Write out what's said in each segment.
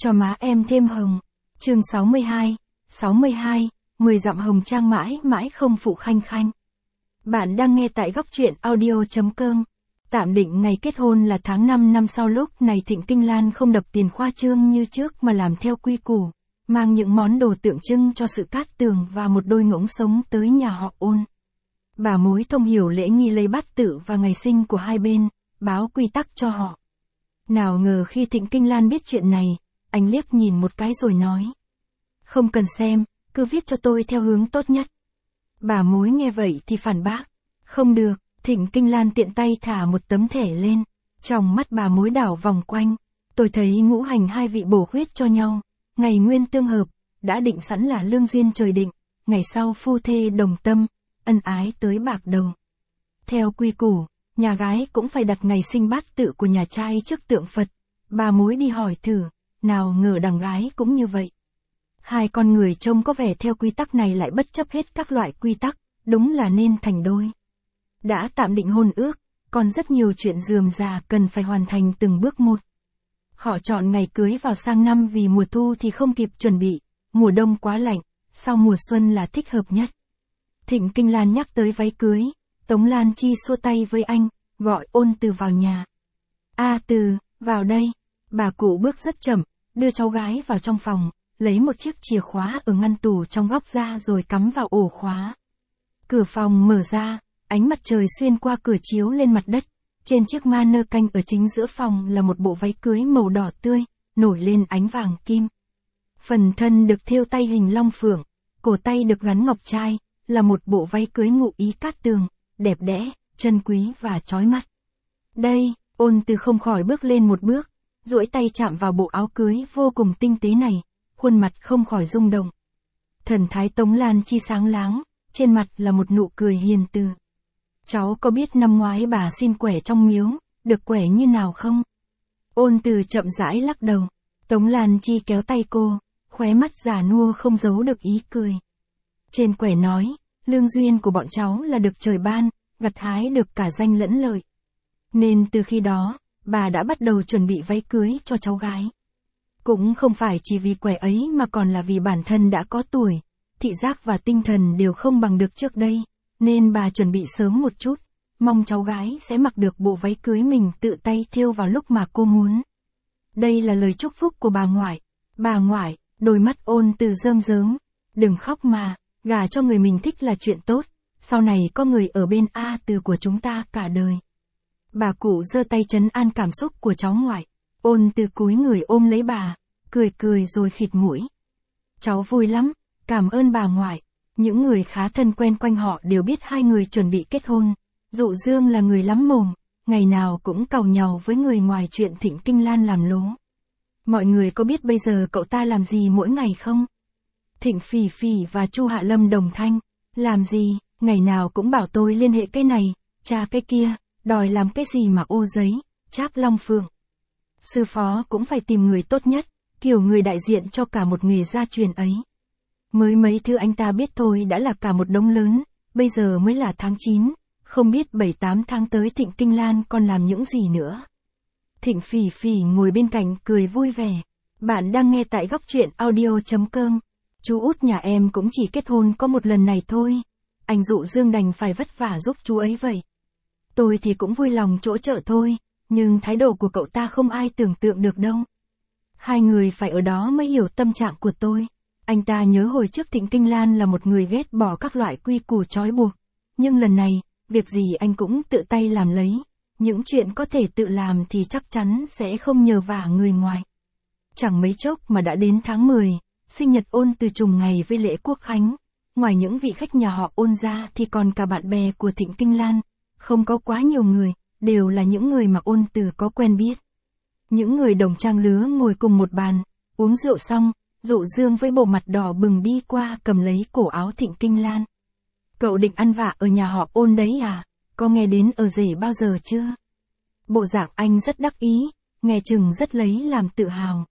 cho má em thêm hồng. Chương 62, 10 dặm hồng trang mãi mãi không phụ khanh khanh. Bạn đang nghe tại góc truyện audio.com. Tạm định ngày kết hôn là tháng 5 năm sau, lúc này Thịnh Kinh Lan không đập tiền khoa trương như trước mà làm theo quy củ, mang những món đồ tượng trưng cho sự cát tường và một đôi ngỗng sống tới nhà họ Ôn. Bà mối thông hiểu lễ nghi lấy bát tự và ngày sinh của hai bên, báo quy tắc cho họ. Nào ngờ khi Thịnh Kinh Lan biết chuyện này, anh liếc nhìn một cái rồi nói: "Không cần xem, cứ viết cho tôi theo hướng tốt nhất." Bà mối nghe vậy thì phản bác: "Không được." Thịnh Kinh Lan tiện tay thả một tấm thẻ lên. Trong mắt bà mối đảo vòng quanh: "Tôi thấy ngũ hành hai vị bổ khuyết cho nhau, ngày nguyên tương hợp, đã định sẵn là lương duyên trời định, ngày sau phu thê đồng tâm, ân ái tới bạc đầu. Theo quy củ, nhà gái cũng phải đặt ngày sinh bát tự của nhà trai trước tượng Phật." Bà mối đi hỏi thử, nào ngờ đằng gái cũng như vậy. Hai con người trông có vẻ theo quy tắc này lại bất chấp hết các loại quy tắc, đúng là nên thành đôi. Đã tạm định hôn ước, còn rất nhiều chuyện rườm rà cần phải hoàn thành từng bước một. Họ chọn ngày cưới vào sang năm vì mùa thu thì không kịp chuẩn bị, mùa đông quá lạnh, sau mùa xuân là thích hợp nhất. Thịnh Kinh Lan nhắc tới váy cưới, Tống Lan Chi xua tay với anh, gọi Ôn Từ vào nhà. "A Từ, vào đây." Bà cụ bước rất chậm, đưa cháu gái vào trong phòng, lấy một chiếc chìa khóa ở ngăn tủ trong góc ra rồi cắm vào ổ khóa. Cửa phòng mở ra, ánh mặt trời xuyên qua cửa chiếu lên mặt đất. Trên chiếc ma nơ canh ở chính giữa phòng là một bộ váy cưới màu đỏ tươi, nổi lên ánh vàng kim. Phần thân được thêu tay hình long phượng, cổ tay được gắn ngọc trai, là một bộ váy cưới ngụ ý cát tường, đẹp đẽ, chân quý và chói mắt. "Đây." Ôn Từ không khỏi bước lên một bước, duỗi tay chạm vào bộ áo cưới vô cùng tinh tế này, khuôn mặt không khỏi rung động. Thần thái Tống Lan Chi sáng láng, trên mặt là một nụ cười hiền từ. "Cháu có biết năm ngoái bà xin quẻ trong miếu, được quẻ như nào không?" Ôn Từ chậm rãi lắc đầu. Tống Lan Chi kéo tay cô, khóe mắt già nua không giấu được ý cười. "Trên quẻ nói, lương duyên của bọn cháu là được trời ban, gặt hái được cả danh lẫn lợi. Nên từ khi đó, bà đã bắt đầu chuẩn bị váy cưới cho cháu gái. Cũng không phải chỉ vì quẻ ấy mà còn là vì bản thân đã có tuổi, thị giác và tinh thần đều không bằng được trước đây, nên bà chuẩn bị sớm một chút, mong cháu gái sẽ mặc được bộ váy cưới mình tự tay thêu vào lúc mà cô muốn." Đây là lời chúc phúc của bà ngoại. "Bà ngoại." Đôi mắt Ôn Từ rơm rớm. "Đừng khóc mà, gả cho người mình thích là chuyện tốt, sau này có người ở bên A Từ của chúng ta cả đời." Bà cụ giơ tay trấn an cảm xúc của cháu ngoại. Ôn Từ cúi người ôm lấy bà, cười cười rồi khịt mũi. "Cháu vui lắm, cảm ơn bà ngoại." Những người khá thân quen quanh họ đều biết hai người chuẩn bị kết hôn. Dụ Dương là người lắm mồm, ngày nào cũng càu nhàu với người ngoài chuyện Thịnh Kinh Lan làm lố. "Mọi người có biết bây giờ cậu ta làm gì mỗi ngày không?" Thịnh Phỉ Phỉ và Chu Hạ Lâm đồng thanh. "Làm gì, ngày nào cũng bảo tôi liên hệ cái này, tra cái kia, đòi làm cái gì mà ô giấy, cháp long phượng. Sư phó cũng phải tìm người tốt nhất, kiểu người đại diện cho cả một nghề gia truyền ấy. Mới mấy thứ anh ta biết thôi đã là cả một đống lớn, bây giờ mới là tháng 9, không biết 7-8 tháng tới Thịnh Kinh Lan còn làm những gì nữa." Thịnh Phỉ Phỉ ngồi bên cạnh cười vui vẻ. Bạn đang nghe tại góc truyện audio.com. "Chú út nhà em cũng chỉ kết hôn có một lần này thôi. Anh Dụ Dương đành phải vất vả giúp chú ấy vậy. Tôi thì cũng vui lòng chỗ trợ thôi, nhưng thái độ của cậu ta không ai tưởng tượng được đâu. Hai người phải ở đó mới hiểu tâm trạng của tôi. Anh ta nhớ hồi trước Thịnh Kinh Lan là một người ghét bỏ các loại quy củ trói buộc. Nhưng lần này, việc gì anh cũng tự tay làm lấy. Những chuyện có thể tự làm thì chắc chắn sẽ không nhờ vả người ngoài." Chẳng mấy chốc mà đã đến tháng 10, sinh nhật Ôn Từ trùng ngày với lễ quốc khánh. Ngoài những vị khách nhà họ Ôn ra thì còn cả bạn bè của Thịnh Kinh Lan. Không có quá nhiều người, đều là những người mà Ôn Từ có quen biết. Những người đồng trang lứa ngồi cùng một bàn, uống rượu xong, Dụ Dương với bộ mặt đỏ bừng đi qua cầm lấy cổ áo Thịnh Kinh Lan. "Cậu định ăn vạ ở nhà họ Ôn đấy à? Có nghe đến ở rể bao giờ chưa?" Bộ dạng anh rất đắc ý, nghe chừng rất lấy làm tự hào.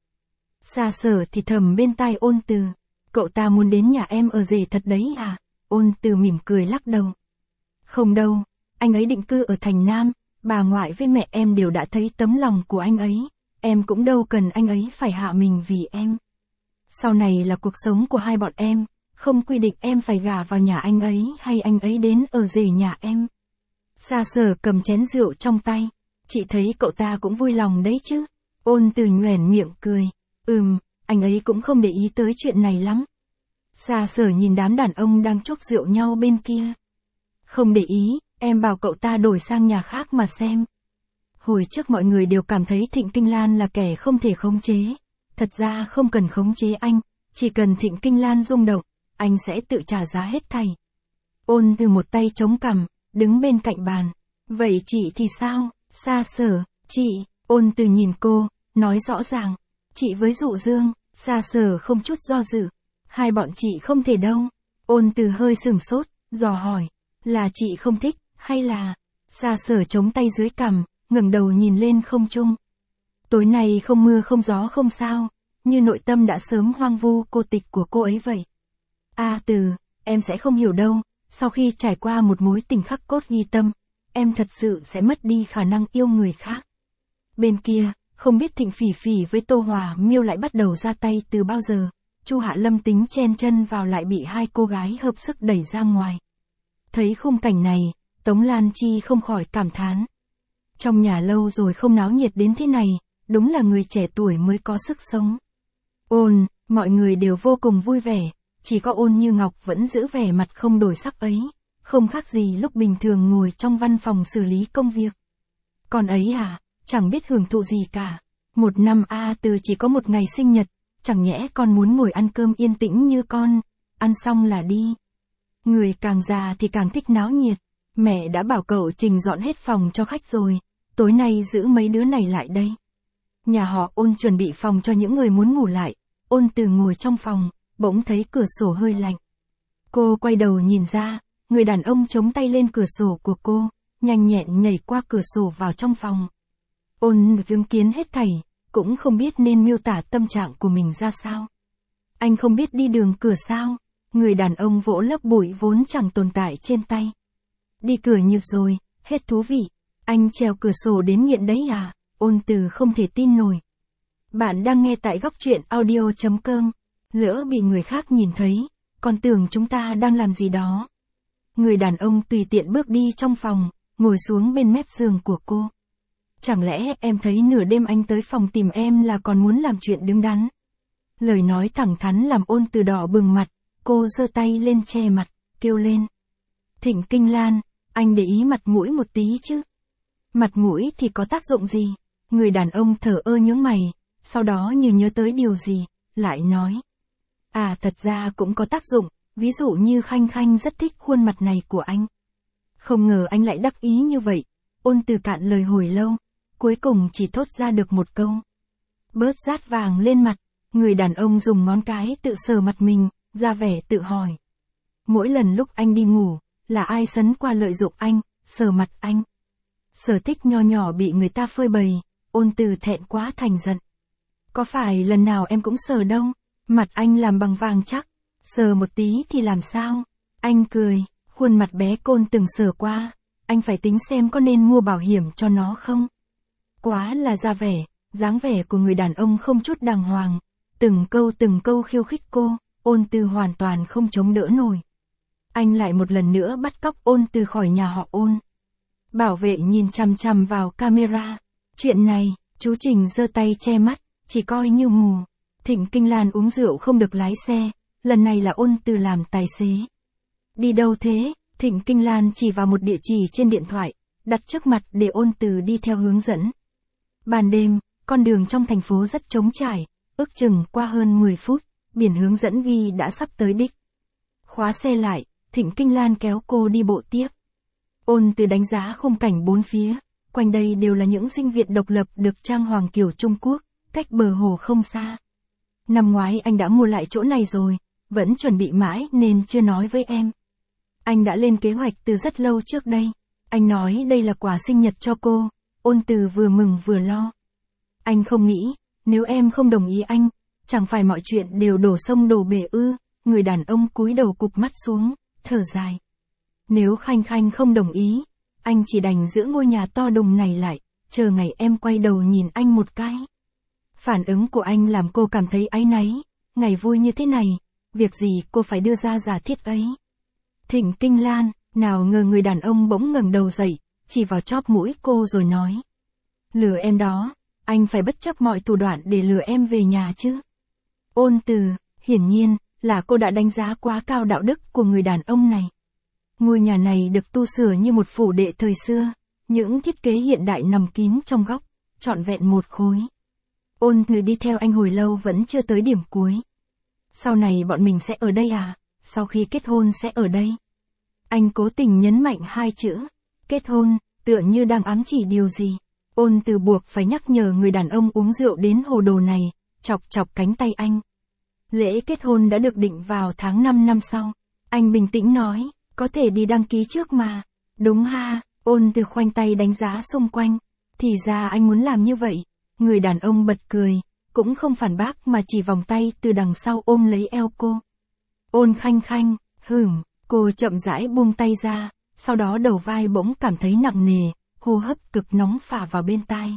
Xa Sở thì thầm bên tai Ôn Từ: "Cậu ta muốn đến nhà em ở rể thật đấy à?" Ôn Từ mỉm cười lắc đầu. "Không đâu, anh ấy định cư ở thành Nam, bà ngoại với mẹ em đều đã thấy tấm lòng của anh ấy, em cũng đâu cần anh ấy phải hạ mình vì em. Sau này là cuộc sống của hai bọn em, không quy định em phải gả vào nhà anh ấy hay anh ấy đến ở rể nhà em. Sa Sở cầm chén rượu trong tay, chị thấy cậu ta cũng vui lòng đấy chứ. Ôn Từ nhoẻn miệng cười, anh ấy cũng không để ý tới chuyện này lắm. Sa Sở nhìn đám đàn ông đang chốc rượu nhau bên kia. Không để ý, em bảo cậu ta đổi sang nhà khác mà xem. Hồi trước mọi người đều cảm thấy Thịnh Kinh Lan là kẻ không thể khống chế. Thật ra không cần khống chế anh, chỉ cần Thịnh Kinh Lan rung động, anh sẽ tự trả giá hết thảy. Ôn Từ một tay chống cằm, đứng bên cạnh bàn. Vậy chị thì sao, Sa Sở? Chị, Ôn Từ nhìn cô, nói rõ ràng. Chị với Dụ Dương. Sa Sở không chút do dự. Hai bọn chị không thể đâu. Ôn Từ hơi sừng sốt, dò hỏi. Là chị không thích, hay là... Sa Sở chống tay dưới cằm, ngẩng đầu nhìn lên không trung. Tối nay không mưa không gió không sao, như nội tâm đã sớm hoang vu cô tịch của cô ấy vậy. Từ, em sẽ không hiểu đâu, sau khi trải qua một mối tình khắc cốt ghi tâm, em thật sự sẽ mất đi khả năng yêu người khác. Bên kia, không biết Thịnh Phỉ Phỉ với Tô Hòa Miêu lại bắt đầu ra tay từ bao giờ, Chu Hạ Lâm tính chen chân vào lại bị hai cô gái hợp sức đẩy ra ngoài. Thấy khung cảnh này, Tống Lan Chi không khỏi cảm thán. Trong nhà lâu rồi không náo nhiệt đến thế này, đúng là người trẻ tuổi mới có sức sống. Mọi người đều vô cùng vui vẻ, chỉ có Ôn Như Ngọc vẫn giữ vẻ mặt không đổi sắc ấy, không khác gì lúc bình thường ngồi trong văn phòng xử lý công việc. Con ấy chẳng biết hưởng thụ gì cả. Một năm Từ chỉ có một ngày sinh nhật, chẳng nhẽ con muốn ngồi ăn cơm yên tĩnh như con, ăn xong là đi. Người càng già thì càng thích náo nhiệt, mẹ đã bảo cậu Trình dọn hết phòng cho khách rồi, tối nay giữ mấy đứa này lại đây. Nhà họ Ôn chuẩn bị phòng cho những người muốn ngủ lại. Ôn Từ ngồi trong phòng, bỗng thấy cửa sổ hơi lạnh. Cô quay đầu nhìn ra, người đàn ông chống tay lên cửa sổ của cô, nhanh nhẹn nhảy qua cửa sổ vào trong phòng. Ôn chứng kiến hết thảy, cũng không biết nên miêu tả tâm trạng của mình ra sao. Anh không biết đi đường cửa sao? Người đàn ông vỗ lớp bụi vốn chẳng tồn tại trên tay. Đi cửa nhiều rồi, hết thú vị. Anh trèo cửa sổ đến nghiện đấy à? Ôn Từ không thể tin nổi. Bạn đang nghe tại góc truyện audio.com. Lỡ bị người khác nhìn thấy, còn tưởng chúng ta đang làm gì đó. Người đàn ông tùy tiện bước đi trong phòng, ngồi xuống bên mép giường của cô. Chẳng lẽ em thấy nửa đêm anh tới phòng tìm em là còn muốn làm chuyện đứng đắn? Lời nói thẳng thắn làm Ôn Từ đỏ bừng mặt, cô giơ tay lên che mặt, kêu lên. Thịnh Kinh Lan, anh để ý mặt mũi một tí chứ. Mặt mũi thì có tác dụng gì? Người đàn ông thở ơ nhướng mày, sau đó như nhớ tới điều gì, lại nói. Thật ra cũng có tác dụng, ví dụ như Khanh Khanh rất thích khuôn mặt này của anh. Không ngờ anh lại đắc ý như vậy. Ôn Từ cạn lời hồi lâu, cuối cùng chỉ thốt ra được một câu. Bớt rát vàng lên mặt. Người đàn ông dùng ngón cái tự sờ mặt mình, ra vẻ tự hỏi. Mỗi lần lúc anh đi ngủ, là ai sấn qua lợi dụng anh, sờ mặt anh. Sở thích nho nhỏ bị người ta phơi bày, Ôn Từ thẹn quá thành giận. Có phải lần nào em cũng sờ đâu, mặt anh làm bằng vàng chắc, sờ một tí thì làm sao? Anh cười, khuôn mặt bé Côn từng sờ qua, anh phải tính xem có nên mua bảo hiểm cho nó không? Quá là ra vẻ, dáng vẻ của người đàn ông không chút đàng hoàng, từng câu khiêu khích cô, Ôn Từ hoàn toàn không chống đỡ nổi. Anh lại một lần nữa bắt cóc Ôn Từ khỏi nhà họ Ôn. Bảo vệ nhìn chằm chằm vào camera. Chuyện này, chú Trình giơ tay che mắt, chỉ coi như mù. Thịnh Kinh Lan uống rượu không được lái xe, lần này là Ôn Từ làm tài xế. Đi đâu thế? Thịnh Kinh Lan chỉ vào một địa chỉ trên điện thoại, đặt trước mặt để Ôn Từ đi theo hướng dẫn. Ban đêm, con đường trong thành phố rất trống trải, ước chừng qua hơn 10 phút, biển hướng dẫn ghi đã sắp tới đích. Khóa xe lại, Thịnh Kinh Lan kéo cô đi bộ tiếp. Ôn Từ đánh giá khung cảnh bốn phía, quanh đây đều là những dinh viện độc lập được trang hoàng kiểu Trung Quốc, cách bờ hồ không xa. Năm ngoái anh đã mua lại chỗ này rồi, vẫn chuẩn bị mãi nên chưa nói với em. Anh đã lên kế hoạch từ rất lâu trước đây. Anh nói đây là quà sinh nhật cho cô. Ôn Từ vừa mừng vừa lo. Anh không nghĩ, nếu em không đồng ý anh, chẳng phải mọi chuyện đều đổ sông đổ bể ư? Người đàn ông cúi đầu cụp mắt xuống, thở dài. Nếu Khanh Khanh không đồng ý, anh chỉ đành giữ ngôi nhà to đùng này lại, chờ ngày em quay đầu nhìn anh một cái. Phản ứng của anh làm cô cảm thấy áy náy, ngày vui như thế này, việc gì cô phải đưa ra giả thiết ấy. Thịnh Kinh Lan, nào ngờ người đàn ông bỗng ngẩng đầu dậy, chỉ vào chóp mũi cô rồi nói. Lừa em đó, anh phải bất chấp mọi thủ đoạn để lừa em về nhà chứ. Ôn Từ, hiển nhiên, là cô đã đánh giá quá cao đạo đức của người đàn ông này. Ngôi nhà này được tu sửa như một phủ đệ thời xưa, những thiết kế hiện đại nằm kín trong góc, trọn vẹn một khối. Ôn Từ đi theo anh hồi lâu vẫn chưa tới điểm cuối. Sau này bọn mình sẽ ở đây à? Sau khi kết hôn sẽ ở đây. Anh cố tình nhấn mạnh hai chữ, kết hôn, tựa như đang ám chỉ điều gì. Ôn Từ buộc phải nhắc nhở người đàn ông uống rượu đến hồ đồ này, chọc chọc cánh tay anh. Lễ kết hôn đã được định vào tháng 5 năm sau. Anh bình tĩnh nói, có thể đi đăng ký trước mà. Đúng ha, Ôn Từ khoanh tay đánh giá xung quanh. Thì ra anh muốn làm như vậy. Người đàn ông bật cười, cũng không phản bác mà chỉ vòng tay từ đằng sau ôm lấy eo cô. Ôn Khanh Khanh, cô chậm rãi buông tay ra, sau đó đầu vai bỗng cảm thấy nặng nề, hô hấp cực nóng phả vào bên tai.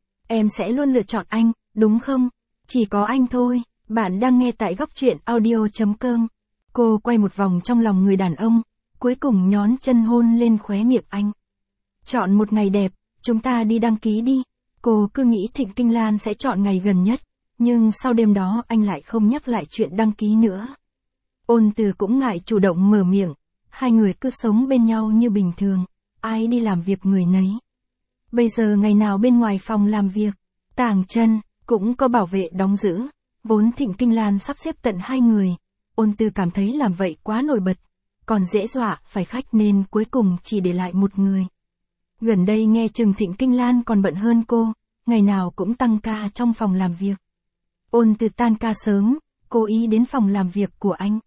Em sẽ luôn lựa chọn anh, đúng không? Chỉ có anh thôi. Bạn đang nghe tại góc truyện audio.com. Cô quay một vòng trong lòng người đàn ông, cuối cùng nhón chân hôn lên khóe miệng anh. Chọn một ngày đẹp, chúng ta đi đăng ký đi. Cô cứ nghĩ Thịnh Kinh Lan sẽ chọn ngày gần nhất, nhưng sau đêm đó anh lại không nhắc lại chuyện đăng ký nữa. Ôn Từ cũng ngại chủ động mở miệng, hai người cứ sống bên nhau như bình thường, ai đi làm việc người nấy. Bây giờ ngày nào bên ngoài phòng làm việc, Tàng Chân cũng có bảo vệ đóng giữ, vốn Thịnh Kinh Lan sắp xếp tận hai người, Ôn Từ cảm thấy làm vậy quá nổi bật, còn dễ dọa phải khách nên cuối cùng chỉ để lại một người. Gần đây nghe chừng Thịnh Kinh Lan còn bận hơn cô, ngày nào cũng tăng ca trong phòng làm việc. Ôn Từ tan ca sớm, cố ý đến phòng làm việc của anh.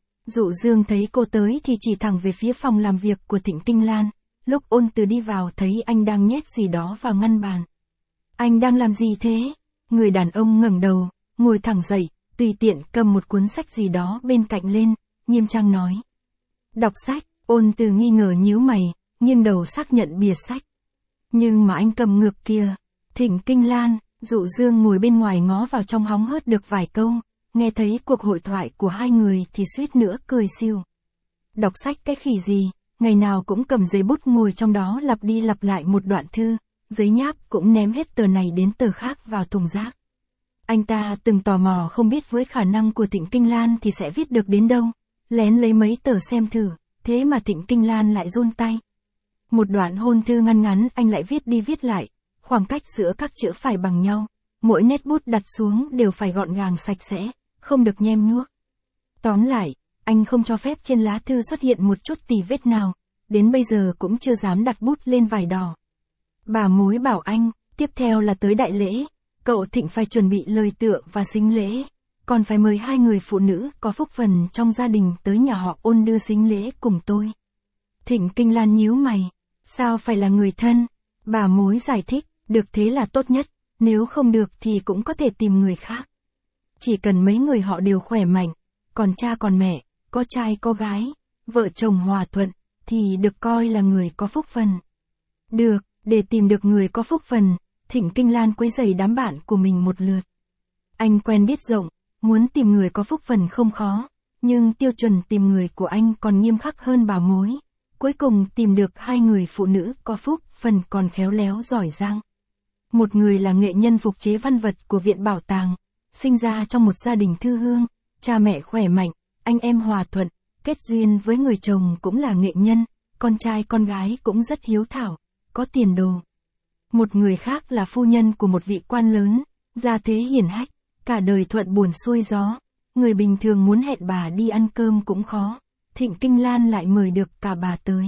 Dụ Dương thấy cô tới thì chỉ thẳng về phía phòng làm việc của Thịnh Kinh Lan, lúc Ôn Từ đi vào thấy anh đang nhét gì đó vào ngăn bàn. Anh đang làm gì thế? Người đàn ông ngẩng đầu, ngồi thẳng dậy, tùy tiện cầm một cuốn sách gì đó bên cạnh lên, nghiêm trang nói. Đọc sách. Ôn Từ nghi ngờ nhíu mày, nghiêng đầu xác nhận bìa sách. Nhưng mà anh cầm ngược kìa. Thịnh Kinh Lan, Dụ Dương ngồi bên ngoài ngó vào trong hóng hớt được vài câu, nghe thấy cuộc hội thoại của hai người thì suýt nữa cười siêu. Đọc sách cái khỉ gì, ngày nào cũng cầm giấy bút ngồi trong đó lặp đi lặp lại một đoạn thư, giấy nháp cũng ném hết tờ này đến tờ khác vào thùng rác. Anh ta từng tò mò không biết với khả năng của Thịnh Kinh Lan thì sẽ viết được đến đâu, lén lấy mấy tờ xem thử, thế mà Thịnh Kinh Lan lại run tay. Một đoạn hôn thư ngắn ngắn anh lại viết đi viết lại, khoảng cách giữa các chữ phải bằng nhau, mỗi nét bút đặt xuống đều phải gọn gàng sạch sẽ, không được nhem nhuốc. Tóm lại, anh không cho phép trên lá thư xuất hiện một chút tì vết nào, đến bây giờ cũng chưa dám đặt bút lên vải đỏ. Bà mối bảo anh, tiếp theo là tới đại lễ, cậu Thịnh phải chuẩn bị lời tựa và sính lễ, còn phải mời hai người phụ nữ có phúc phần trong gia đình tới nhà họ Ôn đưa sính lễ cùng tôi. Thịnh Kinh Lan nhíu mày, sao phải là người thân? Bà mối giải thích, được thế là tốt nhất, nếu không được thì cũng có thể tìm người khác. Chỉ cần mấy người họ đều khỏe mạnh, còn cha còn mẹ, có trai có gái, vợ chồng hòa thuận, thì được coi là người có phúc phần. Được, để tìm được người có phúc phần, Thịnh Kinh Lan quấy rầy đám bạn của mình một lượt. Anh quen biết rộng, muốn tìm người có phúc phần không khó, nhưng tiêu chuẩn tìm người của anh còn nghiêm khắc hơn bà mối. Cuối cùng tìm được hai người phụ nữ có phúc phần còn khéo léo giỏi giang. Một người là nghệ nhân phục chế văn vật của Viện Bảo tàng, sinh ra trong một gia đình thư hương, cha mẹ khỏe mạnh, anh em hòa thuận, kết duyên với người chồng cũng là nghệ nhân, con trai con gái cũng rất hiếu thảo, có tiền đồ. Một người khác là phu nhân của một vị quan lớn, gia thế hiển hách, cả đời thuận buồm xuôi gió, người bình thường muốn hẹn bà đi ăn cơm cũng khó, Thịnh Kinh Lan lại mời được cả bà tới.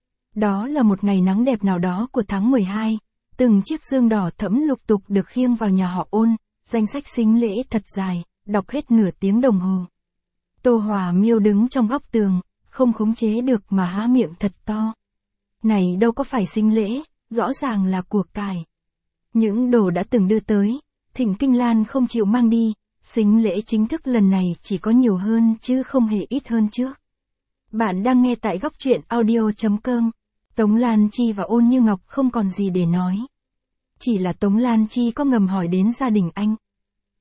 Đó là một ngày nắng đẹp nào đó của tháng 12, từng chiếc dương đỏ thẫm lục tục được khiêng vào nhà họ Ôn, danh sách sính lễ thật dài, đọc hết nửa tiếng đồng hồ. Tô Hòa Miêu đứng trong góc tường, không khống chế được mà há miệng thật to. Này đâu có phải sính lễ, rõ ràng là của cải. Những đồ đã từng đưa tới, Thịnh Kinh Lan không chịu mang đi, sính lễ chính thức lần này chỉ có nhiều hơn chứ không hề ít hơn trước. Bạn đang nghe tại góc truyện audio.com. Tống Lan Chi và Ôn Như Ngọc không còn gì để nói. Chỉ là Tống Lan Chi có ngầm hỏi đến gia đình anh,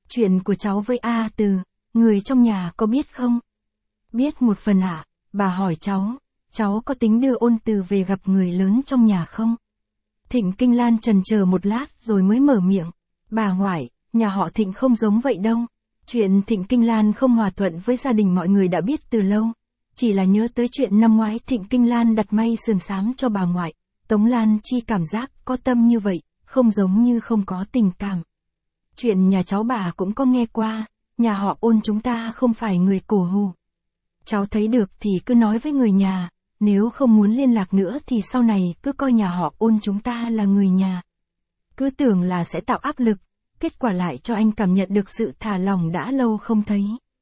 Chuyện của cháu với A Từ, người trong nhà có biết không? Biết một phần ạ, bà hỏi cháu có tính đưa Ôn Từ về gặp người lớn trong nhà không? Thịnh Kinh Lan chần chờ một lát rồi mới mở miệng. Bà ngoại, nhà họ Thịnh không giống vậy đâu. Chuyện Thịnh Kinh Lan không hòa thuận với gia đình mọi người đã biết từ lâu. Chỉ là nhớ tới chuyện năm ngoái Thịnh Kinh Lan đặt may sườn xám cho bà ngoại. Tống Lan Chi cảm giác có tâm như vậy, không giống như không có tình cảm. Chuyện nhà cháu bà cũng có nghe qua, nhà họ Ôn chúng ta không phải người cổ hủ. Cháu thấy được thì cứ nói với người nhà, nếu không muốn liên lạc nữa thì sau này cứ coi nhà họ Ôn chúng ta là người nhà. Cứ tưởng là sẽ tạo áp lực, kết quả lại cho anh cảm nhận được sự thả lỏng đã lâu không thấy.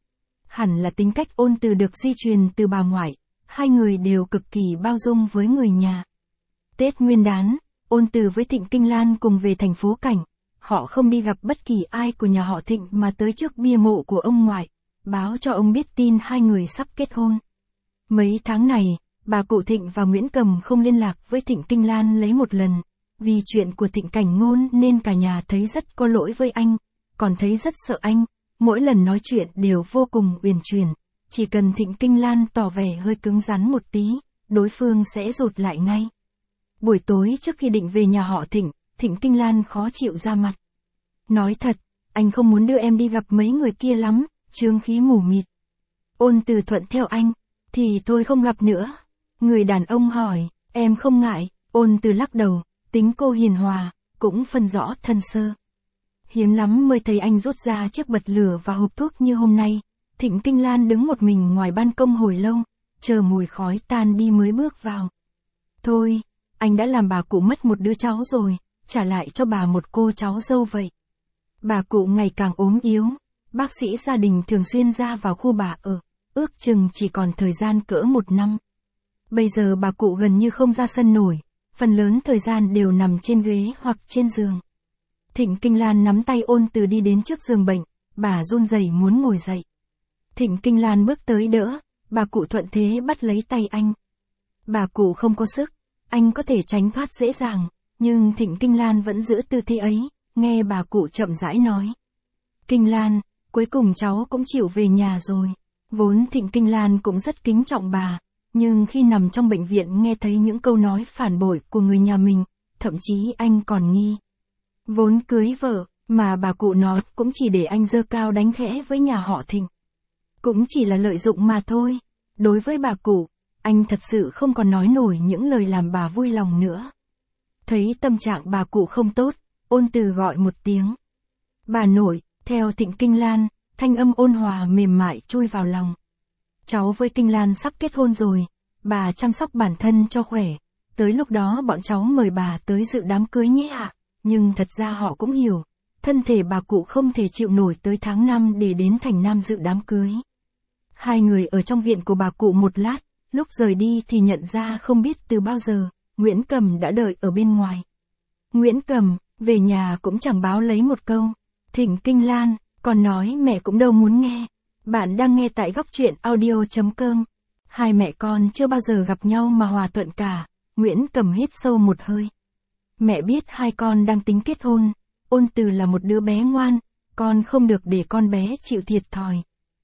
Hẳn là tính cách Ôn Từ được di truyền từ bà ngoại, hai người đều cực kỳ bao dung với người nhà. Tết Nguyên đán, Ôn Từ với Thịnh Kinh Lan cùng về thành phố Cảnh. Họ không đi gặp bất kỳ ai của nhà họ Thịnh mà tới trước bia mộ của ông ngoại, báo cho ông biết tin hai người sắp kết hôn. Mấy tháng này, bà cụ Thịnh và Nguyễn Cầm không liên lạc với Thịnh Kinh Lan lấy một lần. Vì chuyện của Thịnh Cảnh Ngôn nên cả nhà thấy rất có lỗi với anh, còn thấy rất sợ anh, mỗi lần nói chuyện đều vô cùng uyển chuyển. Chỉ cần Thịnh Kinh Lan tỏ vẻ hơi cứng rắn một tí, đối phương sẽ rụt lại ngay. Buổi tối trước khi định về nhà họ Thịnh, Thịnh Kinh Lan khó chịu ra mặt. Nói thật, anh không muốn đưa em đi gặp mấy người kia lắm, chướng khí mù mịt. Ôn Từ thuận theo anh, thì thôi không gặp nữa. Người đàn ông hỏi, em không ngại, Ôn Từ lắc đầu, tính cô hiền hòa, cũng phân rõ thân sơ. Hiếm lắm mới thấy anh rút ra chiếc bật lửa và hộp thuốc như hôm nay. Thịnh Kinh Lan đứng một mình ngoài ban công hồi lâu, chờ mùi khói tan đi mới bước vào. Thôi, anh đã làm bà cụ mất một đứa cháu rồi, trả lại cho bà một cô cháu dâu vậy. Bà cụ ngày càng ốm yếu, bác sĩ gia đình thường xuyên ra vào khu bà ở, ước chừng chỉ còn thời gian cỡ 1 năm. Bây giờ bà cụ gần như không ra sân nổi, phần lớn thời gian đều nằm trên ghế hoặc trên giường. Thịnh Kinh Lan nắm tay Ôn Từ đi đến trước giường bệnh, bà run rẩy muốn ngồi dậy. Thịnh Kinh Lan bước tới đỡ, bà cụ thuận thế bắt lấy tay anh. Bà cụ không có sức, anh có thể tránh thoát dễ dàng, nhưng Thịnh Kinh Lan vẫn giữ tư thế ấy, nghe bà cụ chậm rãi nói. Kinh Lan, cuối cùng cháu cũng chịu về nhà rồi. Vốn Thịnh Kinh Lan cũng rất kính trọng bà, nhưng khi nằm trong bệnh viện nghe thấy những câu nói phản bội của người nhà mình, thậm chí anh còn nghi. Vốn cưới vợ, mà bà cụ nói cũng chỉ để anh giơ cao đánh khẽ với nhà họ Thịnh. Cũng chỉ là lợi dụng mà thôi. Đối với bà cụ, anh thật sự không còn nói nổi những lời làm bà vui lòng nữa. Thấy tâm trạng bà cụ không tốt, Ôn Từ gọi một tiếng. Bà nội, theo Thịnh Kinh Lan, thanh âm ôn hòa mềm mại chui vào lòng. Cháu với Kinh Lan sắp kết hôn rồi, bà chăm sóc bản thân cho khỏe. Tới lúc đó bọn cháu mời bà tới dự đám cưới nhé ạ. Nhưng thật ra họ cũng hiểu, thân thể bà cụ không thể chịu nổi tới tháng 5 để đến Thành Nam dự đám cưới. Hai người ở trong viện của bà cụ một lát, lúc rời đi thì nhận ra không biết từ bao giờ, Nguyễn Cầm đã đợi ở bên ngoài. Nguyễn Cầm, về nhà cũng chẳng báo lấy một câu. Thịnh Kinh Lan, còn nói mẹ cũng đâu muốn nghe. Bạn đang nghe tại góc truyện audio.com. Hai mẹ con chưa bao giờ gặp nhau mà hòa thuận cả. Nguyễn Cầm hít sâu một hơi. Mẹ biết hai con đang tính kết hôn. Ôn Từ là một đứa bé ngoan, con không được để con bé chịu thiệt thòi.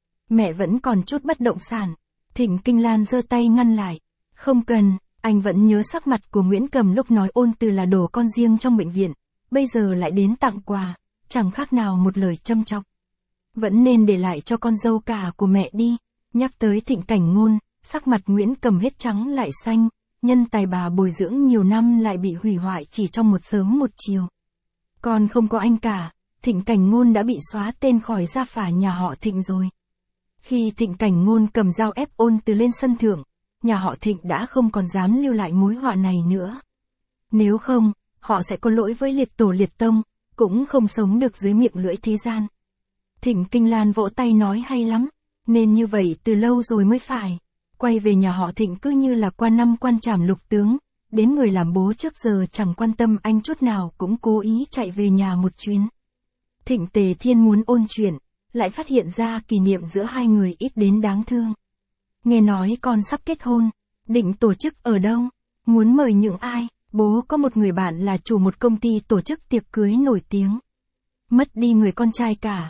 Mẹ vẫn còn chút bất động sản. Thịnh Kinh Lan giơ tay ngăn lại. Không cần, anh vẫn nhớ sắc mặt của Nguyễn Cầm lúc nói Ôn Từ là đồ con riêng trong bệnh viện. Bây giờ lại đến tặng quà, chẳng khác nào một lời châm chọc. Vẫn nên để lại cho con dâu cả của mẹ đi. Nhắc tới Thịnh Cảnh Ngôn, sắc mặt Nguyễn Cầm hết trắng lại xanh. Nhân tài bà bồi dưỡng nhiều năm lại bị hủy hoại chỉ trong một sớm một chiều. Con không có anh cả, Thịnh Cảnh Ngôn đã bị xóa tên khỏi gia phả nhà họ Thịnh rồi. Khi Thịnh Cảnh Ngôn cầm dao ép Ôn Từ lên sân thượng, nhà họ Thịnh đã không còn dám lưu lại mối họa này nữa. Nếu không, họ sẽ có lỗi với liệt tổ liệt tông, cũng không sống được dưới miệng lưỡi thế gian. Thịnh Kinh Lan vỗ tay nói hay lắm, nên như vậy từ lâu rồi mới phải. Quay về nhà họ Thịnh cứ như là qua năm quan trảm lục tướng, đến người làm bố trước giờ chẳng quan tâm anh chút nào cũng cố ý chạy về nhà một chuyến. Thịnh Tề Thiên muốn ôn chuyện, lại phát hiện ra kỷ niệm giữa hai người ít đến đáng thương. Nghe nói con sắp kết hôn, định tổ chức ở đâu, muốn mời những ai, bố có một người bạn là chủ một công ty tổ chức tiệc cưới nổi tiếng. Mất đi người con trai cả,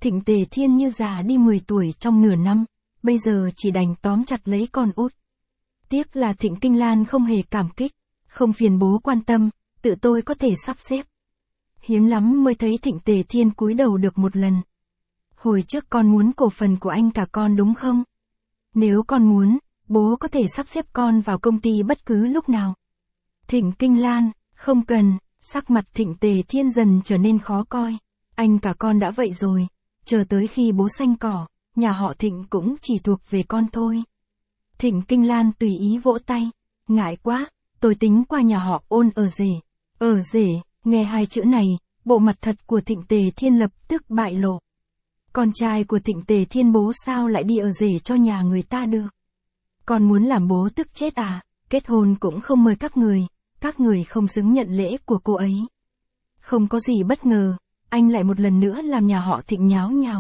Thịnh Tề Thiên như già đi 10 tuổi trong nửa năm, bây giờ chỉ đành tóm chặt lấy con út. Tiếc là Thịnh Kinh Lan không hề cảm kích, không phiền bố quan tâm, tự tôi có thể sắp xếp. Hiếm lắm mới thấy Thịnh Tề Thiên cúi đầu được một lần. Hồi trước con muốn cổ phần của anh cả con đúng không? Nếu con muốn, bố có thể sắp xếp con vào công ty bất cứ lúc nào. Thịnh Kinh Lan, không cần, sắc mặt Thịnh Tề Thiên dần trở nên khó coi. Anh cả con đã vậy rồi, chờ tới khi bố xanh cỏ, nhà họ Thịnh cũng chỉ thuộc về con thôi. Thịnh Kinh Lan tùy ý vỗ tay, ngại quá, tôi tính qua nhà họ Ôn ở rể. Ở rể, nghe hai chữ này, bộ mặt thật của Thịnh Tề Thiên lập tức bại lộ. Con trai của Thịnh Tề Thiên bố sao lại đi ở rể cho nhà người ta được? Con muốn làm bố tức chết à? Kết hôn cũng không mời các người không xứng nhận lễ của cô ấy. Không có gì bất ngờ, anh lại một lần nữa làm nhà họ Thịnh nháo nhào.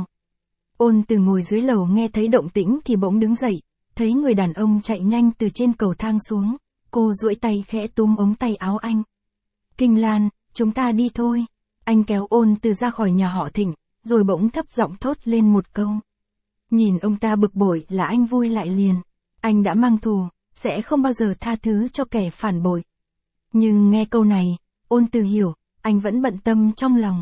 Ôn Từ ngồi dưới lầu nghe thấy động tĩnh thì bỗng đứng dậy, thấy người đàn ông chạy nhanh từ trên cầu thang xuống, cô duỗi tay khẽ túm ống tay áo anh. Kinh Lan, chúng ta đi thôi. Anh kéo Ôn Từ ra khỏi nhà họ Thịnh, rồi bỗng thấp giọng thốt lên một câu. Nhìn ông ta bực bội là anh vui lại liền. Anh đã mang thù, sẽ không bao giờ tha thứ cho kẻ phản bội. Nhưng nghe câu này, Ôn Từ hiểu, anh vẫn bận tâm trong lòng.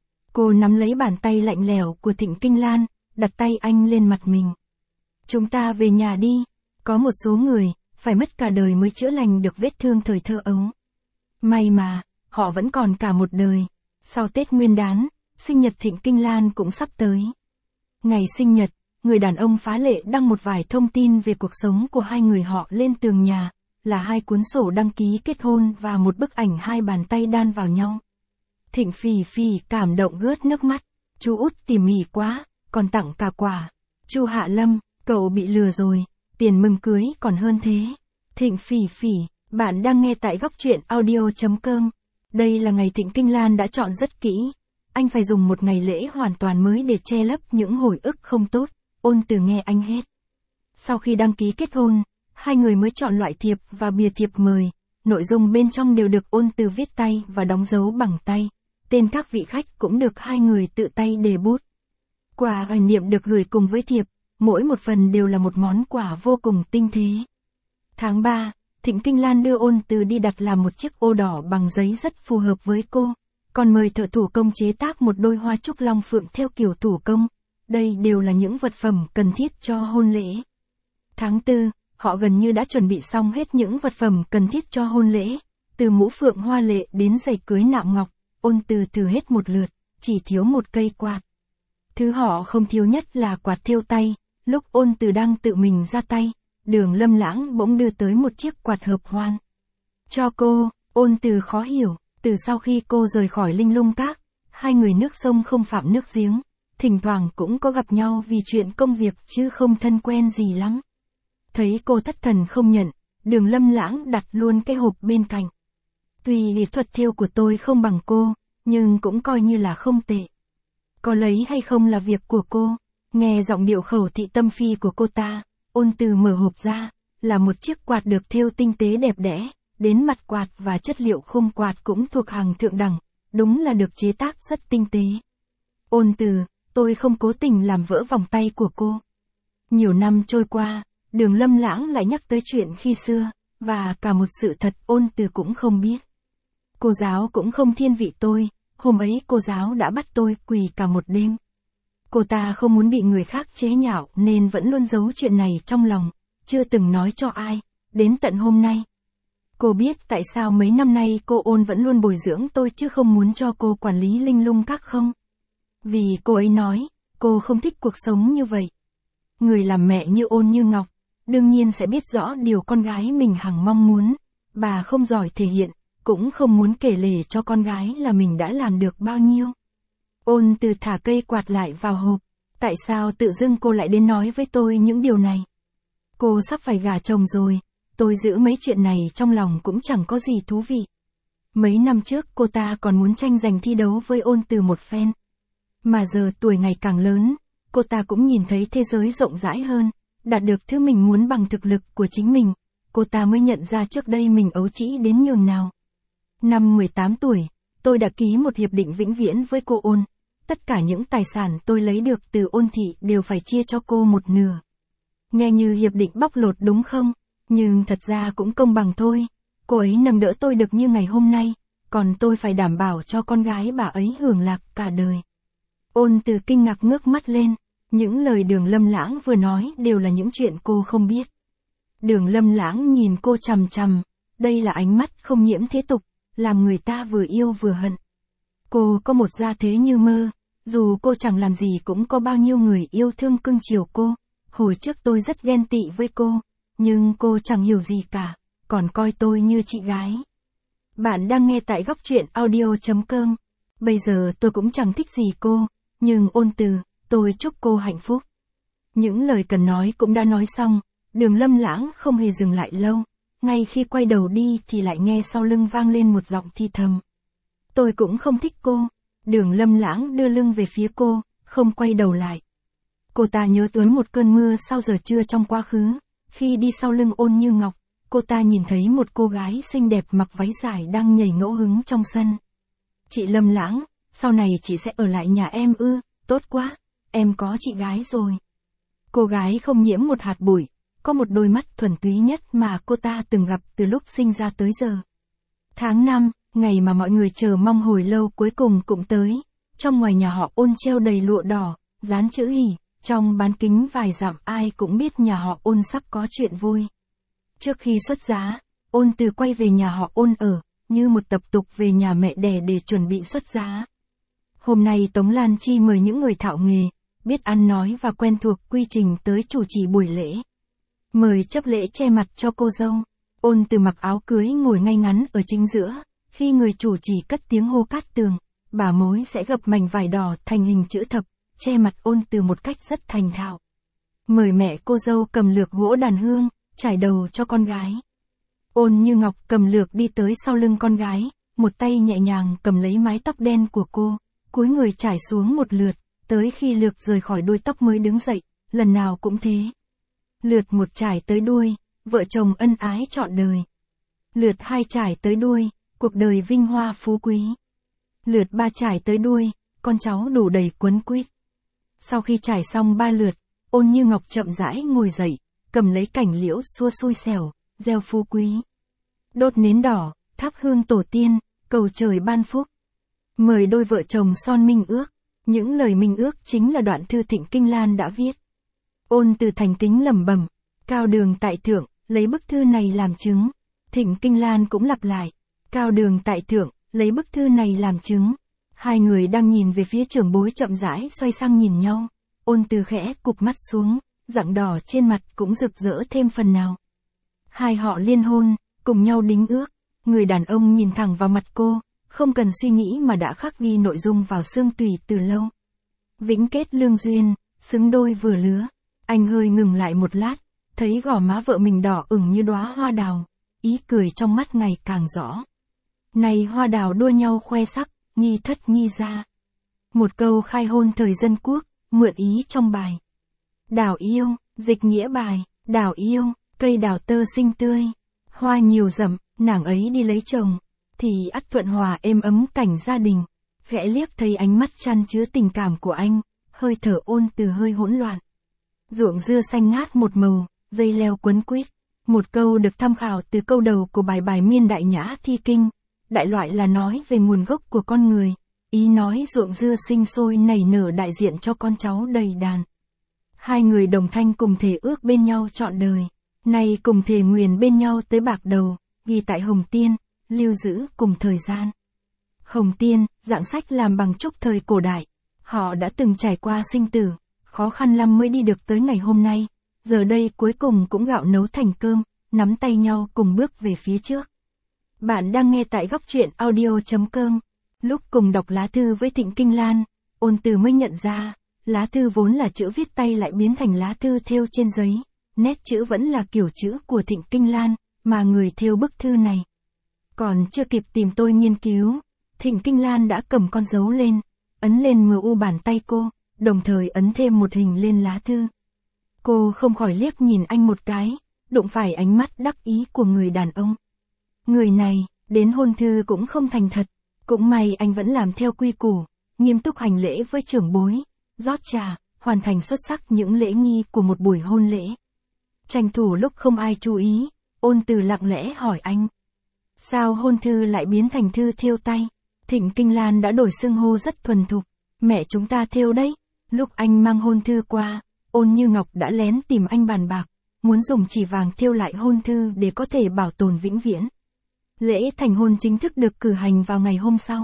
Cô nắm lấy bàn tay lạnh lẽo của Thịnh Kinh Lan, đặt tay anh lên mặt mình. Chúng ta về nhà đi, có một số người, phải mất cả đời mới chữa lành được vết thương thời thơ ấu. May mà, họ vẫn còn cả một đời. Sau Tết Nguyên Đán, sinh nhật Thịnh Kinh Lan cũng sắp tới. Ngày sinh nhật, người đàn ông phá lệ đăng một vài thông tin về cuộc sống của hai người họ lên tường nhà, là hai cuốn sổ đăng ký kết hôn và một bức ảnh hai bàn tay đan vào nhau. Thịnh Phỉ Phỉ cảm động rớt nước mắt, chú út tỉ mỉ quá, còn tặng cả quà. Chu Hạ Lâm, cậu bị lừa rồi, tiền mừng cưới còn hơn thế. Thịnh Phỉ Phỉ, bạn đang nghe tại góc truyện audio.com. Đây là ngày Thịnh Kinh Lan đã chọn rất kỹ. Anh phải dùng một ngày lễ hoàn toàn mới để che lấp những hồi ức không tốt. Ôn Từ nghe anh hết. Sau khi đăng ký kết hôn, hai người mới chọn loại thiệp và bìa thiệp mời. Nội dung bên trong đều được Ôn Từ viết tay và đóng dấu bằng tay. Tên các vị khách cũng được hai người tự tay đề bút. Quà hoài niệm được gửi cùng với thiệp, mỗi một phần đều là một món quà vô cùng tinh tế. Tháng 3, Thịnh Kinh Lan đưa Ôn Từ đi đặt làm một chiếc ô đỏ bằng giấy rất phù hợp với cô, còn mời thợ thủ công chế tác một đôi hoa trúc long phượng theo kiểu thủ công. Đây đều là những vật phẩm cần thiết cho hôn lễ. Tháng 4, họ gần như đã chuẩn bị xong hết những vật phẩm cần thiết cho hôn lễ, từ mũ phượng hoa lệ đến giày cưới nạm ngọc. Ôn Từ thử hết một lượt, chỉ thiếu một cây quạt. Thứ họ không thiếu nhất là quạt thêu tay. Lúc Ôn Từ đang tự mình ra tay, Đường Lâm Lãng bỗng đưa tới một chiếc quạt hợp hoan. Cho cô. Ôn Từ khó hiểu, từ sau khi cô rời khỏi Linh Lung Các, hai người nước sông không phạm nước giếng, thỉnh thoảng cũng có gặp nhau vì chuyện công việc chứ không thân quen gì lắm. Thấy cô thất thần không nhận, Đường Lâm Lãng đặt luôn cái hộp bên cạnh. Tuy nghệ thuật thêu của tôi không bằng cô, nhưng cũng coi như là không tệ. Có lấy hay không là việc của cô. Nghe giọng điệu khẩu thị tâm phi của cô ta, Ôn Từ mở hộp ra, là một chiếc quạt được thêu tinh tế đẹp đẽ, đến mặt quạt và chất liệu khung quạt cũng thuộc hàng thượng đẳng, đúng là được chế tác rất tinh tế. Ôn Từ, tôi không cố tình làm vỡ vòng tay của cô. Nhiều năm trôi qua, Đường Lâm Lãng lại nhắc tới chuyện khi xưa, và cả một sự thật Ôn Từ cũng không biết. Cô giáo cũng không thiên vị tôi, hôm ấy cô giáo đã bắt tôi quỳ cả một đêm. Cô ta không muốn bị người khác chế nhạo nên vẫn luôn giấu chuyện này trong lòng, chưa từng nói cho ai, đến tận hôm nay. Cô biết tại sao mấy năm nay cô Ôn vẫn luôn bồi dưỡng tôi chứ không muốn cho cô quản lý Linh Lung Các không? Vì cô ấy nói, cô không thích cuộc sống như vậy. Người làm mẹ như Ôn Như Ngọc, đương nhiên sẽ biết rõ điều con gái mình hằng mong muốn. Bà không giỏi thể hiện, cũng không muốn kể lể cho con gái là mình đã làm được bao nhiêu. Ôn Từ thả cây quạt lại vào hộp. Tại sao tự dưng cô lại đến nói với tôi những điều này? Cô sắp phải gả chồng rồi, tôi giữ mấy chuyện này trong lòng cũng chẳng có gì thú vị. Mấy năm trước cô ta còn muốn tranh giành thi đấu với Ôn Từ một phen. Mà giờ tuổi ngày càng lớn, cô ta cũng nhìn thấy thế giới rộng rãi hơn, đạt được thứ mình muốn bằng thực lực của chính mình. Cô ta mới nhận ra trước đây mình ấu trĩ đến nhường nào. Năm 18 tuổi, tôi đã ký một hiệp định vĩnh viễn với cô Ôn. tất cả những tài sản tôi lấy được từ Ôn thị đều phải chia cho cô một nửa. Nghe như hiệp định bóc lột đúng không? Nhưng thật ra cũng công bằng thôi. Cô ấy nâng đỡ tôi được như ngày hôm nay, còn tôi phải đảm bảo cho con gái bà ấy hưởng lạc cả đời. Ôn Từ kinh ngạc ngước mắt lên, những lời Đường Lâm Lãng vừa nói đều là những chuyện cô không biết. Đường Lâm Lãng nhìn cô chằm chằm, đây là ánh mắt không nhiễm thế tục, làm người ta vừa yêu vừa hận. Cô có một gia thế như mơ, dù cô chẳng làm gì cũng có bao nhiêu người yêu thương cưng chiều cô. Hồi trước tôi rất ghen tị với cô, nhưng cô chẳng hiểu gì cả, còn coi tôi như chị gái. Bạn đang nghe tại góc truyện audio.com. Bây giờ tôi cũng chẳng thích gì cô, nhưng Ôn Từ, tôi chúc cô hạnh phúc. Những lời cần nói cũng đã nói xong, Đường Lâm Lãng không hề dừng lại lâu, ngay khi quay đầu đi thì lại nghe sau lưng vang lên một giọng thi thầm. Tôi cũng không thích cô. Đường Lâm Lãng đưa lưng về phía cô, không quay đầu lại. Cô ta nhớ tới một cơn mưa sau giờ trưa trong quá khứ, khi đi sau lưng Ôn Như Ngọc, cô ta nhìn thấy một cô gái xinh đẹp mặc váy dài đang nhảy ngẫu hứng trong sân. Chị Lâm Lãng, sau này chị sẽ ở lại nhà em ư? Tốt quá, em có chị gái rồi. Cô gái không nhiễm một hạt bụi, có một đôi mắt thuần túy nhất mà cô ta từng gặp từ lúc sinh ra tới giờ. Tháng 5, ngày mà mọi người chờ mong hồi lâu cuối cùng cũng tới. Trong ngoài nhà họ Ôn treo đầy lụa đỏ, dán chữ hỉ, trong bán kính vài dặm ai cũng biết nhà họ Ôn sắp có chuyện vui. Trước khi xuất giá, Ôn Từ quay về nhà họ Ôn ở, như một tập tục về nhà mẹ đẻ để chuẩn bị xuất giá. Hôm nay Tống Lan Chi mời những người thạo nghề, biết ăn nói và quen thuộc quy trình tới chủ trì buổi lễ. Mời chấp lễ che mặt cho cô dâu. Ôn Từ mặc áo cưới ngồi ngay ngắn ở chính giữa, khi người chủ trì cất tiếng hô cát tường, bà mối sẽ gập mảnh vải đỏ thành hình chữ thập, che mặt Ôn Từ một cách rất thành thạo. Mời mẹ cô dâu cầm lược gỗ đàn hương, trải đầu cho con gái. Ôn Như Ngọc cầm lược đi tới sau lưng con gái, một tay nhẹ nhàng cầm lấy mái tóc đen của cô, cúi người trải xuống một lượt, tới khi lược rời khỏi đuôi tóc mới đứng dậy, lần nào cũng thế. Lượt một trải tới đuôi, vợ chồng ân ái trọn đời. Lượt hai trải tới đuôi, cuộc đời vinh hoa phú quý. Lượt ba trải tới đuôi, con cháu đủ đầy quấn quýt. Sau khi trải xong 3 lượt, Ôn Như Ngọc chậm rãi ngồi dậy, cầm lấy cành liễu xua xui xẻo, gieo phú quý. Đốt nến đỏ, thắp hương tổ tiên, cầu trời ban phúc. Mời đôi vợ chồng son minh ước. Những lời minh ước chính là đoạn thư Thịnh Kinh Lan đã viết. Ôn Từ thành kính lẩm bẩm, cao đường tại thượng, lấy bức thư này làm chứng. Thịnh Kinh Lan cũng lặp lại, cao đường tại thượng, lấy bức thư này làm chứng. Hai người đang nhìn về phía trưởng bối chậm rãi xoay sang nhìn nhau. Ôn Từ khẽ cụp mắt xuống, rạng đỏ trên mặt cũng rực rỡ thêm phần nào. Hai họ liên hôn, cùng nhau đính ước. Người đàn ông nhìn thẳng vào mặt cô, không cần suy nghĩ mà đã khắc ghi nội dung vào xương tủy từ lâu. Vĩnh kết lương duyên, xứng đôi vừa lứa. Anh hơi ngừng lại một lát, thấy gò má vợ mình đỏ ửng như đóa hoa đào, ý cười trong mắt ngày càng rõ. Này hoa đào đua nhau khoe sắc, nghi thất nghi gia. Một câu khai hôn thời dân quốc, mượn ý trong bài. Đào yêu, dịch nghĩa bài, đào yêu, cây đào tơ xinh tươi, hoa nhiều rậm, nàng ấy đi lấy chồng, thì ắt thuận hòa êm ấm cảnh gia đình. Khẽ liếc thấy ánh mắt chan chứa tình cảm của anh, hơi thở Ôn Từ hơi hỗn loạn. Ruộng dưa xanh ngát một màu, dây leo quấn quýt. Một câu được tham khảo từ câu đầu của bài Miên Đại Nhã Thi Kinh. Đại loại là nói về nguồn gốc của con người. Ý nói ruộng dưa sinh sôi nảy nở đại diện cho con cháu đầy đàn. Hai người đồng thanh cùng thề ước bên nhau trọn đời. Nay cùng thề nguyền bên nhau tới bạc đầu, ghi tại Hồng Tiên, lưu giữ cùng thời gian. Hồng Tiên, dạng sách làm bằng trúc thời cổ đại. Họ đã từng trải qua sinh tử, khó khăn lắm mới đi được tới ngày hôm nay. Giờ đây cuối cùng cũng gạo nấu thành cơm, nắm tay nhau cùng bước về phía trước. Bạn đang nghe tại góc truyện audio.com. Lúc cùng đọc lá thư với Thịnh Kinh Lan, Ôn Từ mới nhận ra, lá thư vốn là chữ viết tay lại biến thành lá thư thêu trên giấy. Nét chữ vẫn là kiểu chữ của Thịnh Kinh Lan, mà người thêu bức thư này. Còn chưa kịp tìm tôi nghiên cứu, Thịnh Kinh Lan đã cầm con dấu lên, ấn lên MU bàn tay cô, đồng thời ấn thêm một hình lên lá thư. Cô không khỏi liếc nhìn anh một cái, đụng phải ánh mắt đắc ý của người đàn ông. Người này, đến hôn thư cũng không thành thật, cũng may anh vẫn làm theo quy củ, nghiêm túc hành lễ với trưởng bối, rót trà, hoàn thành xuất sắc những lễ nghi của một buổi hôn lễ. Tranh thủ lúc không ai chú ý, Ôn Từ lặng lẽ hỏi anh. Sao hôn thư lại biến thành thư thêu tay? Thịnh Kinh Lan đã đổi xưng hô rất thuần thục. Mẹ chúng ta thêu đấy. Lúc anh mang hôn thư qua, Ôn Như Ngọc đã lén tìm anh bàn bạc, muốn dùng chỉ vàng thêu lại hôn thư để có thể bảo tồn vĩnh viễn. Lễ thành hôn chính thức được cử hành vào ngày hôm sau.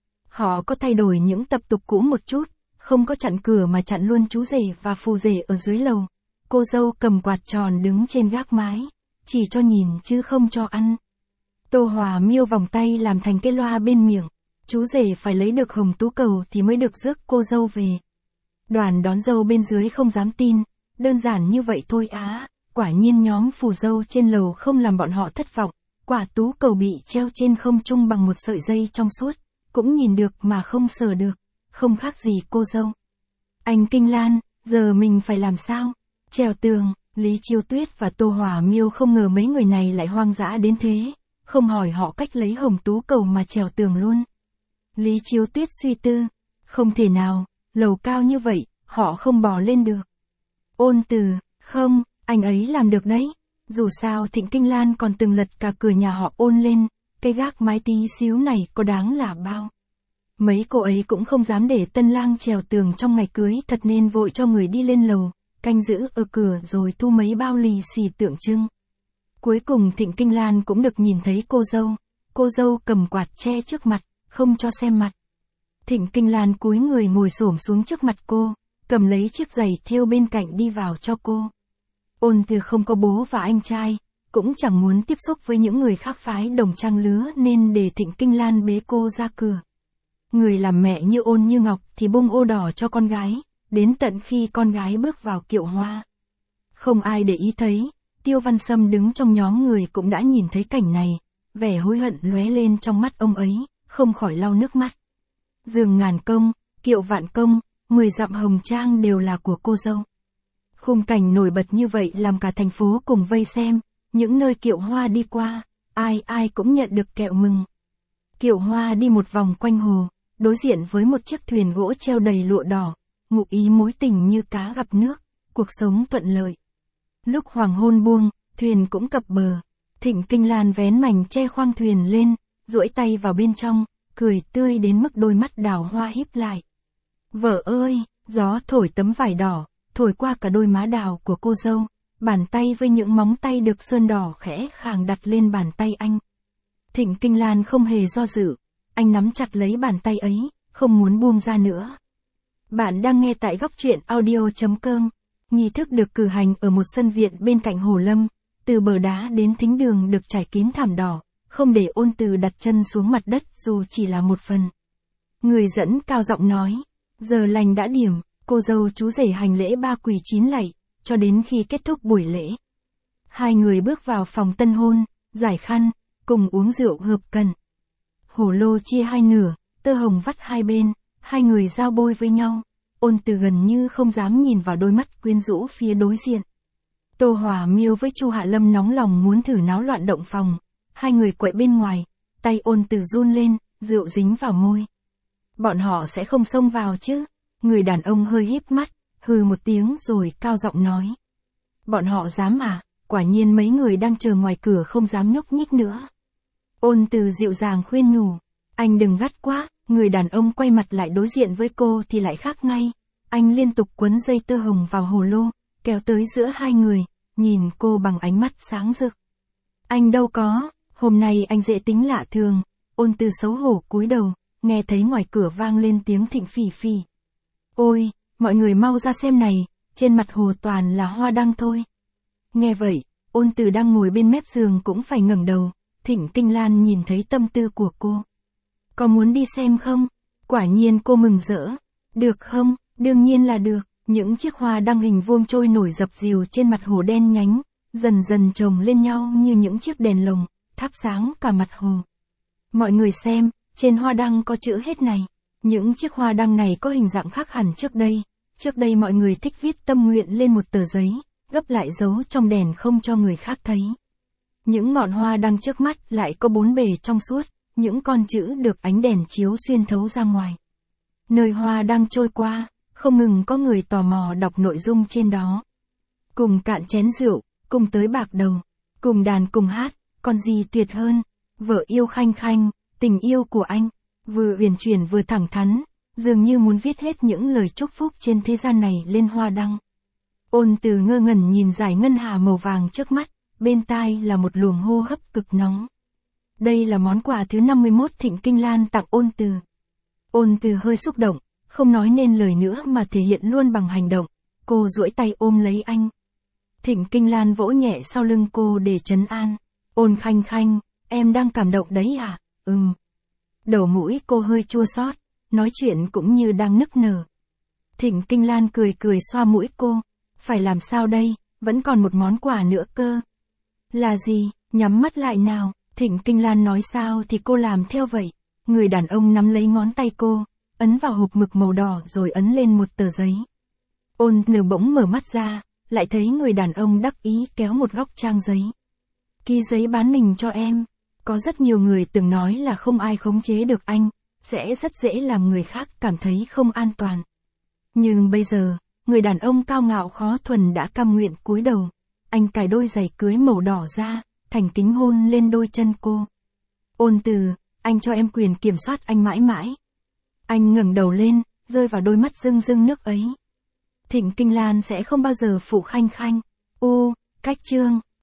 Họ có thay đổi những tập tục cũ một chút, không có chặn cửa mà chặn luôn chú rể và phù rể ở dưới lầu. Cô dâu cầm quạt tròn đứng trên gác mái, chỉ cho nhìn chứ không cho ăn. Tô Hòa Miêu vòng tay làm thành cái loa bên miệng, chú rể phải lấy được hồng tú cầu thì mới được rước cô dâu về. Đoàn đón dâu bên dưới không dám tin, đơn giản như vậy thôi á, quả nhiên nhóm phù dâu trên lầu không làm bọn họ thất vọng, quả tú cầu bị treo trên không trung bằng một sợi dây trong suốt, cũng nhìn được mà không sờ được, không khác gì cô dâu. Anh Kinh Lan, giờ mình phải làm sao? Trèo tường, Lý Chiêu Tuyết và Tô Hòa Miêu không ngờ mấy người này lại hoang dã đến thế, không hỏi họ cách lấy hồng tú cầu mà trèo tường luôn. Lý Chiêu Tuyết suy tư, không thể nào, lầu cao như vậy, họ không bò lên được. Ôn Từ, không, anh ấy làm được đấy. Dù sao Thịnh Kinh Lan còn từng lật cả cửa nhà họ Ôn lên, cái gác mái tí xíu này có đáng là bao. Mấy cô ấy cũng không dám để tân lang trèo tường trong ngày cưới thật nên vội cho người đi lên lầu, canh giữ ở cửa rồi thu mấy bao lì xì tượng trưng. Cuối cùng Thịnh Kinh Lan cũng được nhìn thấy cô dâu cầm quạt che trước mặt, không cho xem mặt. Thịnh Kinh Lan cúi người ngồi xổm xuống trước mặt cô, cầm lấy chiếc giày thêu bên cạnh đi vào cho cô. Ôn Từ không có bố và anh trai, cũng chẳng muốn tiếp xúc với những người khác phái đồng trang lứa nên để Thịnh Kinh Lan bế cô ra cửa. Người làm mẹ như Ôn Như Ngọc thì bung ô đỏ cho con gái, đến tận khi con gái bước vào kiệu hoa. Không ai để ý thấy, Tiêu Văn Sâm đứng trong nhóm người cũng đã nhìn thấy cảnh này, vẻ hối hận lóe lên trong mắt ông ấy, không khỏi lau nước mắt. Giường ngàn công, kiệu vạn công, 10 dặm hồng trang đều là của cô dâu. Khung cảnh nổi bật như vậy làm cả thành phố cùng vây xem, những nơi kiệu hoa đi qua, ai cũng nhận được kẹo mừng. Kiệu hoa đi một vòng quanh hồ, đối diện với một chiếc thuyền gỗ treo đầy lụa đỏ, ngụ ý mối tình như cá gặp nước, cuộc sống thuận lợi. Lúc hoàng hôn buông, thuyền cũng cập bờ, Thịnh Kinh Lan vén mảnh che khoang thuyền lên, duỗi tay vào bên trong, cười tươi đến mức đôi mắt đào hoa híp lại. Vợ ơi, gió thổi tấm vải đỏ, thổi qua cả đôi má đào của cô dâu, bàn tay với những móng tay được sơn đỏ khẽ khàng đặt lên bàn tay anh. Thịnh Kinh Lan không hề do dự, anh nắm chặt lấy bàn tay ấy, không muốn buông ra nữa. Bạn đang nghe tại góc truyện audio.com. Nghi thức được cử hành ở một sân viện bên cạnh hồ lâm, từ bờ đá đến thính đường được trải kín thảm đỏ, không để Ôn Từ đặt chân xuống mặt đất dù chỉ là một phần. Người dẫn cao giọng nói, giờ lành đã điểm, cô dâu chú rể hành lễ 3 quỳ 9 lạy, cho đến khi kết thúc buổi lễ. Hai người bước vào phòng tân hôn, giải khăn, cùng uống rượu hợp cần. Hổ lô chia hai nửa, tơ hồng vắt hai bên, hai người giao bôi với nhau. Ôn Từ gần như không dám nhìn vào đôi mắt quyến rũ phía đối diện. Tô Hòa Miêu với Chu Hạ Lâm nóng lòng muốn thử náo loạn động phòng. Hai người quậy bên ngoài, tay Ôn Từ run lên, rượu dính vào môi. Bọn họ sẽ không xông vào chứ? Người đàn ông hơi híp mắt, hừ một tiếng rồi cao giọng nói. Bọn họ dám à? Quả nhiên mấy người đang chờ ngoài cửa không dám nhúc nhích nữa. Ôn Từ dịu dàng khuyên nhủ, anh đừng gắt quá. Người đàn ông quay mặt lại đối diện với cô thì lại khác ngay. Anh liên tục quấn dây tơ hồng vào hồ lô, kéo tới giữa hai người, nhìn cô bằng ánh mắt sáng rực. Anh đâu có, hôm nay anh dễ tính lạ thường. Ôn Từ xấu hổ cúi đầu, nghe thấy ngoài cửa vang lên tiếng Thịnh phì phì. Ôi, mọi người mau ra xem này, trên mặt hồ toàn là hoa đăng thôi. Nghe vậy, Ôn Từ đang ngồi bên mép giường cũng phải ngẩng đầu. Thịnh Kinh Lan nhìn thấy tâm tư của cô. Có muốn đi xem không? Quả nhiên cô mừng rỡ. Được không? Đương nhiên là được. Những chiếc hoa đăng hình vuông trôi nổi dập dìu trên mặt hồ đen nhánh, dần dần chồng lên nhau như những chiếc đèn lồng, thắp sáng cả mặt hồ. Mọi người xem, trên hoa đăng có chữ hết này. Những chiếc hoa đăng này có hình dạng khác hẳn trước đây. Trước đây mọi người thích viết tâm nguyện lên một tờ giấy, gấp lại giấu trong đèn không cho người khác thấy. Những ngọn hoa đăng trước mắt lại có 4 bề trong suốt, những con chữ được ánh đèn chiếu xuyên thấu ra ngoài. Nơi hoa đang trôi qua, không ngừng có người tò mò đọc nội dung trên đó. Cùng cạn chén rượu, cùng tới bạc đầu, cùng đàn cùng hát, còn gì tuyệt hơn. Vợ yêu Khanh Khanh, tình yêu của anh, vừa uyển chuyển vừa thẳng thắn, dường như muốn viết hết những lời chúc phúc trên thế gian này lên hoa đăng. Ôn Từ ngơ ngẩn nhìn dải ngân hà màu vàng trước mắt, bên tai là một luồng hô hấp cực nóng. Đây là món quà thứ 51 Thịnh Kinh Lan tặng Ôn Từ. Ôn Từ hơi xúc động, không nói nên lời nữa mà thể hiện luôn bằng hành động. Cô duỗi tay ôm lấy anh. Thịnh Kinh Lan vỗ nhẹ sau lưng cô để trấn an. Ôn Khanh Khanh, em đang cảm động đấy à? Đầu mũi cô hơi chua xót, nói chuyện cũng như đang nức nở. Thịnh Kinh Lan cười cười xoa mũi cô. Phải làm sao đây, vẫn còn một món quà nữa cơ. Là gì, nhắm mắt lại nào. Thịnh Kinh Lan nói sao thì cô làm theo vậy. Người đàn ông nắm lấy ngón tay cô, ấn vào hộp mực màu đỏ rồi ấn lên một tờ giấy. Ôn Từ bỗng mở mắt ra, lại thấy người đàn ông đắc ý kéo một góc trang giấy. Ký giấy bán mình cho em. Có rất nhiều người từng nói là không ai khống chế được anh, sẽ rất dễ làm người khác cảm thấy không an toàn. Nhưng bây giờ, người đàn ông cao ngạo khó thuần đã cam nguyện cúi đầu. Anh cài đôi giày cưới màu đỏ ra, thành kính hôn lên đôi chân cô. Ôn Từ, anh cho em quyền kiểm soát anh mãi mãi. Anh ngẩng đầu lên, rơi vào đôi mắt rưng rưng nước ấy. Thịnh Kinh Lan sẽ không bao giờ phụ Khanh Khanh. Cách chương